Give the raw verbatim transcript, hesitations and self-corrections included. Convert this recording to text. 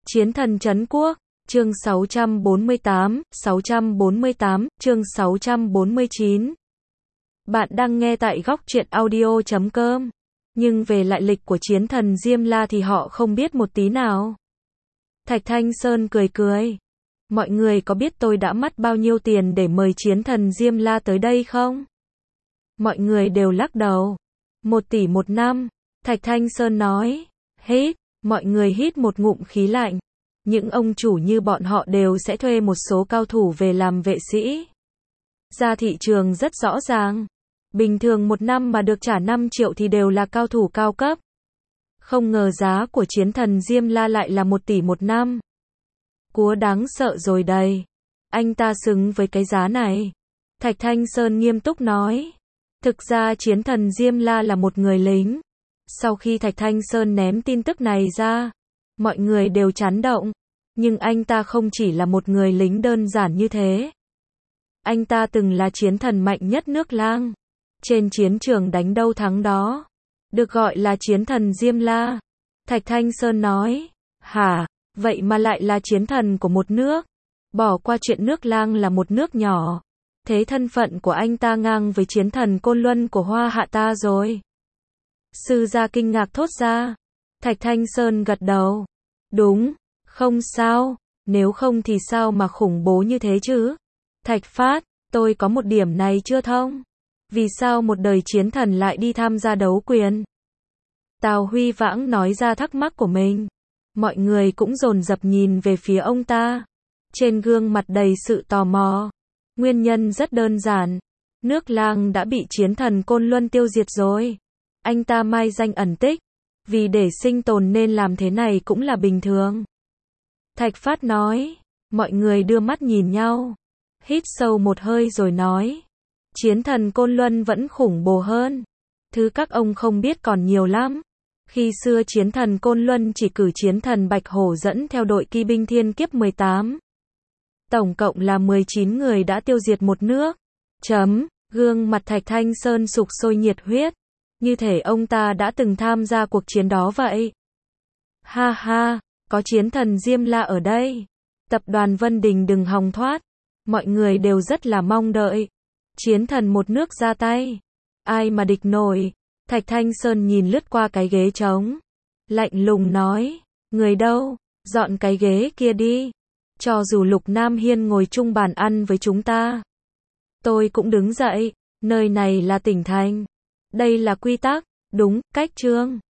Chiến thần trấn quốc, chương sáu trăm bốn mươi tám, sáu trăm bốn mươi tám, chương sáu trăm bốn mươi chín. Bạn đang nghe tại góc truyện audio chấm com. Nhưng về lại lịch của chiến thần Diêm La thì họ không biết một tí nào. Thạch Thanh Sơn cười cười. Mọi người có biết tôi đã mất bao nhiêu tiền để mời chiến thần Diêm La tới đây không? Mọi người đều lắc đầu. Một tỷ một năm. Thạch Thanh Sơn nói. Hít. Mọi người hít một ngụm khí lạnh. Những ông chủ như bọn họ đều sẽ thuê một số cao thủ về làm vệ sĩ. Ra thị trường rất rõ ràng. Bình thường một năm mà được trả năm triệu thì đều là cao thủ cao cấp. Không ngờ giá của chiến thần Diêm La lại là một tỷ một năm. Cúa đáng sợ rồi đây. Anh ta xứng với cái giá này. Thạch Thanh Sơn nghiêm túc nói. Thực ra chiến thần Diêm La là một người lính. Sau khi Thạch Thanh Sơn ném tin tức này ra, mọi người đều chấn động. Nhưng anh ta không chỉ là một người lính đơn giản như thế. Anh ta từng là chiến thần mạnh nhất nước Lang. Trên chiến trường đánh đâu thắng đó. Được gọi là chiến thần Diêm La. Thạch Thanh Sơn nói. Hả, vậy mà lại là chiến thần của một nước. Bỏ qua chuyện nước Lang là một nước nhỏ. Thế thân phận của anh ta ngang với chiến thần Côn Luân của Hoa Hạ ta rồi. Sư gia kinh ngạc thốt ra. Thạch Thanh Sơn gật đầu. Đúng, không sao, nếu không thì sao mà khủng bố như thế chứ? Thạch Phát, tôi có một điểm này chưa thông. Vì sao một đời chiến thần lại đi tham gia đấu quyền? Tào Huy Vãng nói ra thắc mắc của mình. Mọi người cũng dồn dập nhìn về phía ông ta. Trên gương mặt đầy sự tò mò. Nguyên nhân rất đơn giản. Nước Lang đã bị chiến thần Côn Luân tiêu diệt rồi. Anh ta mai danh ẩn tích. Vì để sinh tồn nên làm thế này cũng là bình thường. Thạch Phát nói. Mọi người đưa mắt nhìn nhau. Hít sâu một hơi rồi nói. Chiến thần Côn Luân vẫn khủng bố hơn. Thứ các ông không biết còn nhiều lắm. Khi xưa chiến thần Côn Luân chỉ cử chiến thần Bạch Hổ dẫn theo đội kỵ binh thiên kiếp mười tám. Tổng cộng là mười chín người đã tiêu diệt một nước. Chấm, gương mặt Thạch Thanh Sơn sục sôi nhiệt huyết. Như thể ông ta đã từng tham gia cuộc chiến đó vậy. Ha ha, có chiến thần Diêm La ở đây. Tập đoàn Vân Đình đừng hòng thoát. Mọi người đều rất là mong đợi. Chiến thần một nước ra tay. Ai mà địch nổi. Thạch Thanh Sơn nhìn lướt qua cái ghế trống. Lạnh lùng nói. Người đâu? Dọn cái ghế kia đi. Cho dù Lục Nam Hiên ngồi chung bàn ăn với chúng ta. Tôi cũng đứng dậy. Nơi này là tỉnh thành. Đây là quy tắc. Đúng, cách chương.